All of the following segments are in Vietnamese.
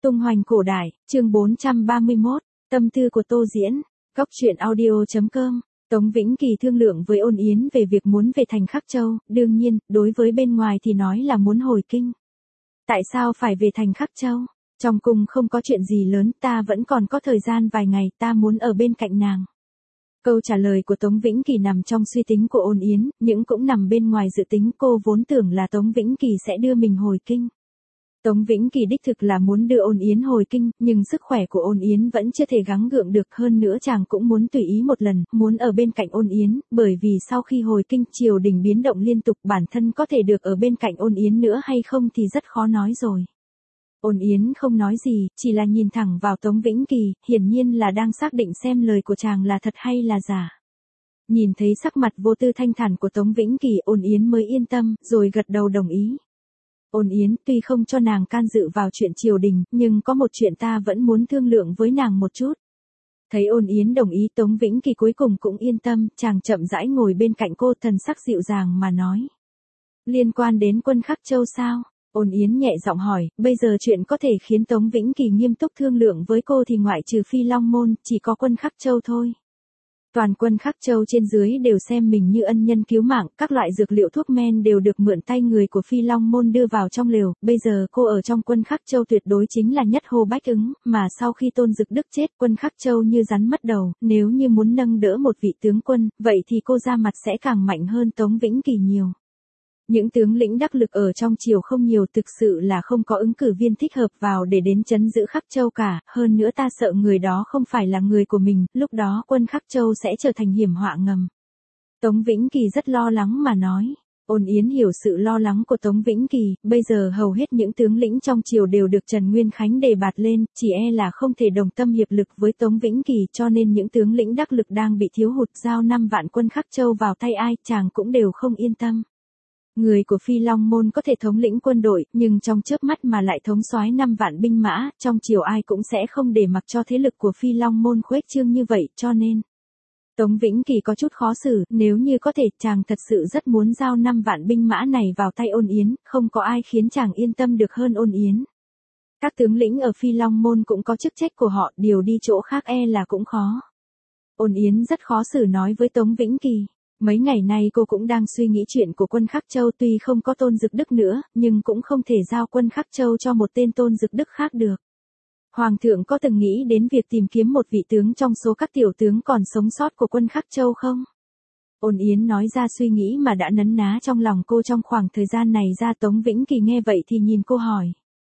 Tung hoành cổ đại, chương 431, tâm tư của Tô Diễn, góc truyện audio.com. Tống Vĩnh Kỳ thương lượng với Ôn Yến về việc muốn về thành Khắc Châu, đương nhiên, đối với bên ngoài thì nói là muốn hồi kinh. Tại sao phải về thành Khắc Châu? Trong cung không có chuyện gì lớn, ta vẫn còn có thời gian vài ngày, ta muốn ở bên cạnh nàng. Câu trả lời của Tống Vĩnh Kỳ nằm trong suy tính của Ôn Yến, nhưng cũng nằm bên ngoài dự tính. Cô vốn tưởng là Tống Vĩnh Kỳ sẽ đưa mình hồi kinh. Tống Vĩnh Kỳ đích thực là muốn đưa Ôn Yến hồi kinh, nhưng sức khỏe của Ôn Yến vẫn chưa thể gắng gượng được, hơn nữa chàng cũng muốn tùy ý một lần, muốn ở bên cạnh Ôn Yến, bởi vì sau khi hồi kinh triều đình biến động liên tục, bản thân có thể được ở bên cạnh Ôn Yến nữa hay không thì rất khó nói rồi. Ôn Yến không nói gì, chỉ là nhìn thẳng vào Tống Vĩnh Kỳ, hiển nhiên là đang xác định xem lời của chàng là thật hay là giả. Nhìn thấy sắc mặt vô tư thanh thản của Tống Vĩnh Kỳ, Ôn Yến mới yên tâm, rồi gật đầu đồng ý. Ôn Yến, tuy không cho nàng can dự vào chuyện triều đình, nhưng có một chuyện ta vẫn muốn thương lượng với nàng một chút. Thấy Ôn Yến đồng ý, Tống Vĩnh Kỳ cuối cùng cũng yên tâm, chàng chậm rãi ngồi bên cạnh cô, thần sắc dịu dàng mà nói. Liên quan đến quân Khắc Châu sao? Ôn Yến nhẹ giọng hỏi, bây giờ chuyện có thể khiến Tống Vĩnh Kỳ nghiêm túc thương lượng với cô thì ngoại trừ Phi Long Môn, chỉ có quân Khắc Châu thôi. Toàn quân Khắc Châu trên dưới đều xem mình như ân nhân cứu mạng, các loại dược liệu thuốc men đều được mượn tay người của Phi Long Môn đưa vào trong lều, bây giờ cô ở trong quân Khắc Châu tuyệt đối chính là nhất hô bách ứng, mà sau khi Tôn Dực Đức chết, quân Khắc Châu như rắn mất đầu, nếu như muốn nâng đỡ một vị tướng quân, vậy thì cô ra mặt sẽ càng mạnh hơn Tống Vĩnh Kỳ nhiều. Những tướng lĩnh đắc lực ở trong triều không nhiều, thực sự là không có ứng cử viên thích hợp vào để đến trấn giữ Khắc Châu cả, hơn nữa ta sợ người đó không phải là người của mình, lúc đó quân Khắc Châu sẽ trở thành hiểm họa ngầm. Tống Vĩnh Kỳ rất lo lắng mà nói. Ôn Yến hiểu sự lo lắng của Tống Vĩnh Kỳ, bây giờ hầu hết những tướng lĩnh trong triều đều được Trần Nguyên Khánh đề bạt lên, chỉ e là không thể đồng tâm hiệp lực với Tống Vĩnh Kỳ, cho nên những tướng lĩnh đắc lực đang bị thiếu hụt, giao 5 vạn quân Khắc Châu vào tay ai, chàng cũng đều không yên tâm. Người của Phi Long Môn có thể thống lĩnh quân đội, nhưng trong chớp mắt mà lại thống soái 5 vạn binh mã, trong triều ai cũng sẽ không để mặc cho thế lực của Phi Long Môn khuếch trương như vậy, cho nên Tống Vĩnh Kỳ có chút khó xử, nếu như có thể, chàng thật sự rất muốn giao 5 vạn binh mã này vào tay Ôn Yến, không có ai khiến chàng yên tâm được hơn Ôn Yến. Các tướng lĩnh ở Phi Long Môn cũng có chức trách của họ, điều đi chỗ khác e là cũng khó. Ôn Yến rất khó xử nói với Tống Vĩnh Kỳ. Mấy ngày nay cô cũng đang suy nghĩ chuyện của quân Khắc Châu, tuy không có Tôn Dực Đức nữa, nhưng cũng không thể giao quân Khắc Châu cho một tên Tôn Dực Đức khác được. Hoàng thượng có từng nghĩ đến việc tìm kiếm một vị tướng trong số các tiểu tướng còn sống sót của quân Khắc Châu không? Ôn Yến nói ra suy nghĩ mà đã nấn ná trong lòng cô trong khoảng thời gian này ra. Tống Vĩnh Kỳ nghe vậy thì nhìn cô hỏi.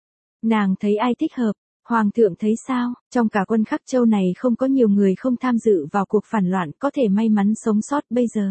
Nàng thấy ai thích hợp? Hoàng thượng thấy sao? Trong cả quân Khắc Châu này không có nhiều người không tham dự vào cuộc phản loạn có thể may mắn sống sót bây giờ.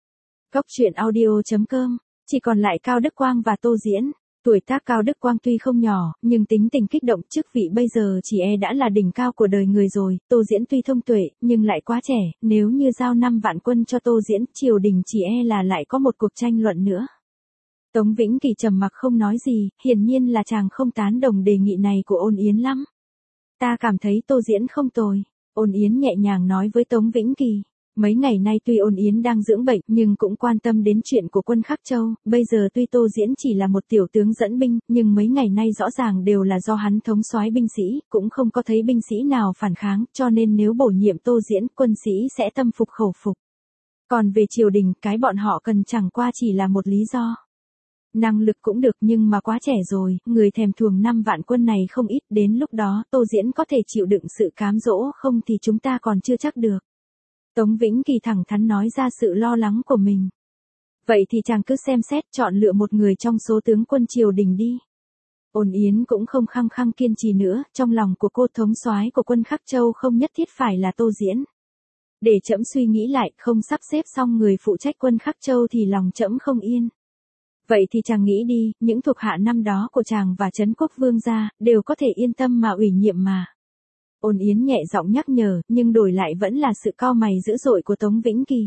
Góc truyện audio.com, chỉ còn lại Cao Đức Quang và Tô Diễn. Tuổi tác Cao Đức Quang tuy không nhỏ, nhưng tính tình kích động, chức vị bây giờ chỉ e đã là đỉnh cao của đời người rồi. Tô Diễn tuy thông tuệ, nhưng lại quá trẻ, nếu như giao 5 vạn quân cho Tô Diễn, triều đình chỉ e là lại có một cuộc tranh luận nữa. Tống Vĩnh Kỳ trầm mặc không nói gì, hiển nhiên là chàng không tán đồng đề nghị này của Ôn Yến lắm. Ta cảm thấy Tô Diễn không tồi. Ôn Yến nhẹ nhàng nói với Tống Vĩnh Kỳ. Mấy ngày nay tuy Ôn Yến đang dưỡng bệnh nhưng cũng quan tâm đến chuyện của quân Khắc Châu, bây giờ tuy Tô Diễn chỉ là một tiểu tướng dẫn binh, nhưng mấy ngày nay rõ ràng đều là do hắn thống soái binh sĩ, cũng không có thấy binh sĩ nào phản kháng, cho nên nếu bổ nhiệm Tô Diễn, quân sĩ sẽ tâm phục khẩu phục. Còn về triều đình, cái bọn họ cần chẳng qua chỉ là một lý do. Năng lực cũng được nhưng mà quá trẻ rồi, người thèm thuồng 5 vạn quân này không ít, đến lúc đó Tô Diễn có thể chịu đựng sự cám dỗ không thì chúng ta còn chưa chắc được. Tống Vĩnh Kỳ thẳng thắn nói ra sự lo lắng của mình. Vậy thì chàng cứ xem xét chọn lựa một người trong số tướng quân triều đình đi. Ôn Yến cũng không khăng khăng kiên trì nữa, trong lòng của cô thống soái của quân Khắc Châu không nhất thiết phải là Tô Diễn. Để trẫm suy nghĩ lại, không sắp xếp xong người phụ trách quân Khắc Châu thì lòng trẫm không yên. Vậy thì chàng nghĩ đi, những thuộc hạ năm đó của chàng và Trấn Quốc Vương gia, đều có thể yên tâm mà ủy nhiệm mà. Ôn Yến nhẹ giọng nhắc nhở, nhưng đổi lại vẫn là sự cau mày dữ dội của Tống Vĩnh Kỳ.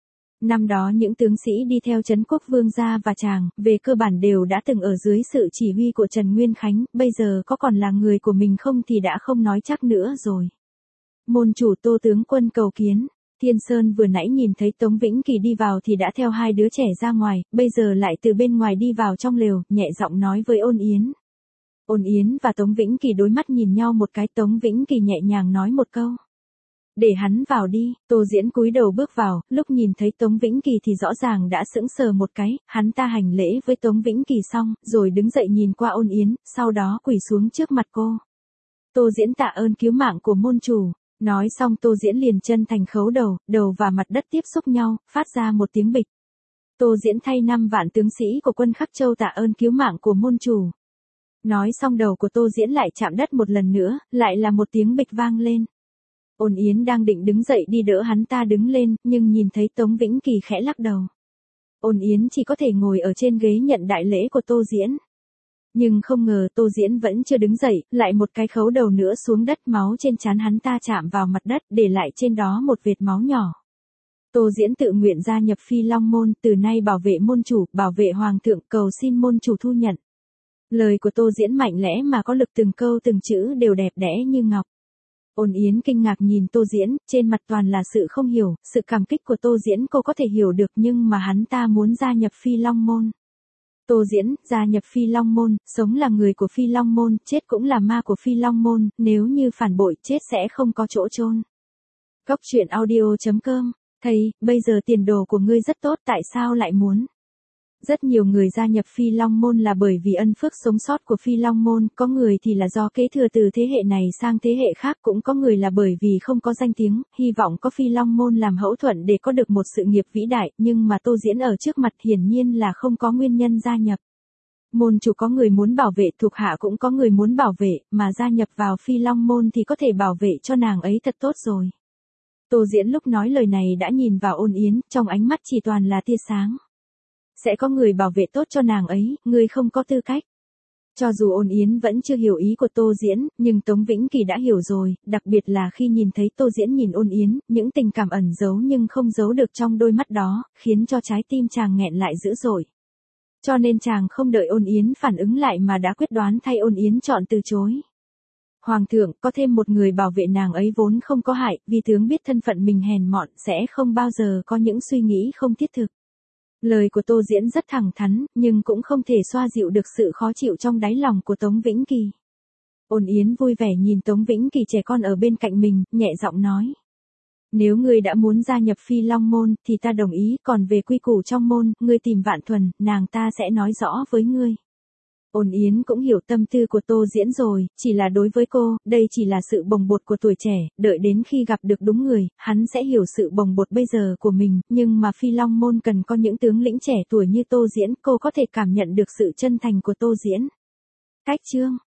Năm đó những tướng sĩ đi theo Trấn Quốc Vương gia và chàng, về cơ bản đều đã từng ở dưới sự chỉ huy của Trần Nguyên Khánh, bây giờ có còn là người của mình không thì đã không nói chắc nữa rồi. Môn chủ Tô tướng quân cầu kiến. Thiên Sơn vừa nãy nhìn thấy Tống Vĩnh Kỳ đi vào thì đã theo hai đứa trẻ ra ngoài, bây giờ lại từ bên ngoài đi vào trong lều, nhẹ giọng nói với Ôn Yến. Ôn Yến và Tống Vĩnh Kỳ đối mắt nhìn nhau một cái, Tống Vĩnh Kỳ nhẹ nhàng nói một câu. Để hắn vào đi, Tô Diễn cúi đầu bước vào, lúc nhìn thấy Tống Vĩnh Kỳ thì rõ ràng đã sững sờ một cái, hắn ta hành lễ với Tống Vĩnh Kỳ xong, rồi đứng dậy nhìn qua Ôn Yến, sau đó quỳ xuống trước mặt cô. Tô Diễn tạ ơn cứu mạng của môn chủ. Nói xong Tô Diễn liền chân thành khấu đầu và mặt đất tiếp xúc nhau, phát ra một tiếng bịch. Tô Diễn thay 5 vạn tướng sĩ của quân Khắc Châu tạ ơn cứu mạng của môn chủ. Nói xong đầu của Tô Diễn lại chạm đất một lần nữa, lại là một tiếng bịch vang lên. Ôn Yến đang định đứng dậy đi đỡ hắn ta đứng lên, nhưng nhìn thấy Tống Vĩnh Kỳ khẽ lắc đầu. Ôn Yến chỉ có thể ngồi ở trên ghế nhận đại lễ của Tô Diễn. Nhưng không ngờ Tô Diễn vẫn chưa đứng dậy, lại một cái khấu đầu nữa xuống đất, máu trên trán hắn ta chạm vào mặt đất, để lại trên đó một vệt máu nhỏ. Tô Diễn tự nguyện gia nhập Phi Long môn, từ nay bảo vệ môn chủ, bảo vệ hoàng thượng, cầu xin môn chủ thu nhận. Lời của Tô Diễn mạnh lẽ mà có lực, từng câu từng chữ đều đẹp đẽ như ngọc. Ôn Yến kinh ngạc nhìn Tô Diễn, trên mặt toàn là sự không hiểu, sự cảm kích của Tô Diễn cô có thể hiểu được, nhưng mà hắn ta muốn gia nhập Phi Long môn. Tô Diễn, gia nhập Phi Long môn, sống là người của Phi Long môn, chết cũng là ma của Phi Long môn, nếu như phản bội, chết sẽ không có chỗ chôn. Góc truyện audio.com. Thầy, bây giờ tiền đồ của ngươi rất tốt, tại sao lại muốn? Rất nhiều người gia nhập Phi Long môn là bởi vì ân phước sống sót của Phi Long môn, có người thì là do kế thừa từ thế hệ này sang thế hệ khác, cũng có người là bởi vì không có danh tiếng, hy vọng có Phi Long môn làm hậu thuẫn để có được một sự nghiệp vĩ đại, nhưng mà Tô Diễn ở trước mặt hiển nhiên là không có nguyên nhân gia nhập. Môn chủ có người muốn bảo vệ, thuộc hạ cũng có người muốn bảo vệ, mà gia nhập vào Phi Long môn thì có thể bảo vệ cho nàng ấy thật tốt rồi. Tô Diễn lúc nói lời này đã nhìn vào Ôn Yến, trong ánh mắt chỉ toàn là tia sáng. Sẽ có người bảo vệ tốt cho nàng ấy, ngươi không có tư cách. Cho dù Ôn Yến vẫn chưa hiểu ý của Tô Diễn, nhưng Tống Vĩnh Kỳ đã hiểu rồi, đặc biệt là khi nhìn thấy Tô Diễn nhìn Ôn Yến, những tình cảm ẩn giấu nhưng không giấu được trong đôi mắt đó, khiến cho trái tim chàng nghẹn lại dữ dội. Cho nên chàng không đợi Ôn Yến phản ứng lại mà đã quyết đoán thay Ôn Yến chọn từ chối. Hoàng thượng, có thêm một người bảo vệ nàng ấy vốn không có hại, vì tướng biết thân phận mình hèn mọn sẽ không bao giờ có những suy nghĩ không thiết thực. Lời của Tô Diễn rất thẳng thắn, nhưng cũng không thể xoa dịu được sự khó chịu trong đáy lòng của Tống Vĩnh Kỳ. Ôn Yến vui vẻ nhìn Tống Vĩnh Kỳ trẻ con ở bên cạnh mình, nhẹ giọng nói. Nếu ngươi đã muốn gia nhập Phi Long môn, thì ta đồng ý, còn về quy củ trong môn, ngươi tìm Vạn Thuần, nàng ta sẽ nói rõ với ngươi. Ôn Yến cũng hiểu tâm tư của Tô Diễn rồi, chỉ là đối với cô, đây chỉ là sự bồng bột của tuổi trẻ, đợi đến khi gặp được đúng người, hắn sẽ hiểu sự bồng bột bây giờ của mình, nhưng mà Phi Long môn cần có những tướng lĩnh trẻ tuổi như Tô Diễn, cô có thể cảm nhận được sự chân thành của Tô Diễn. Cách chương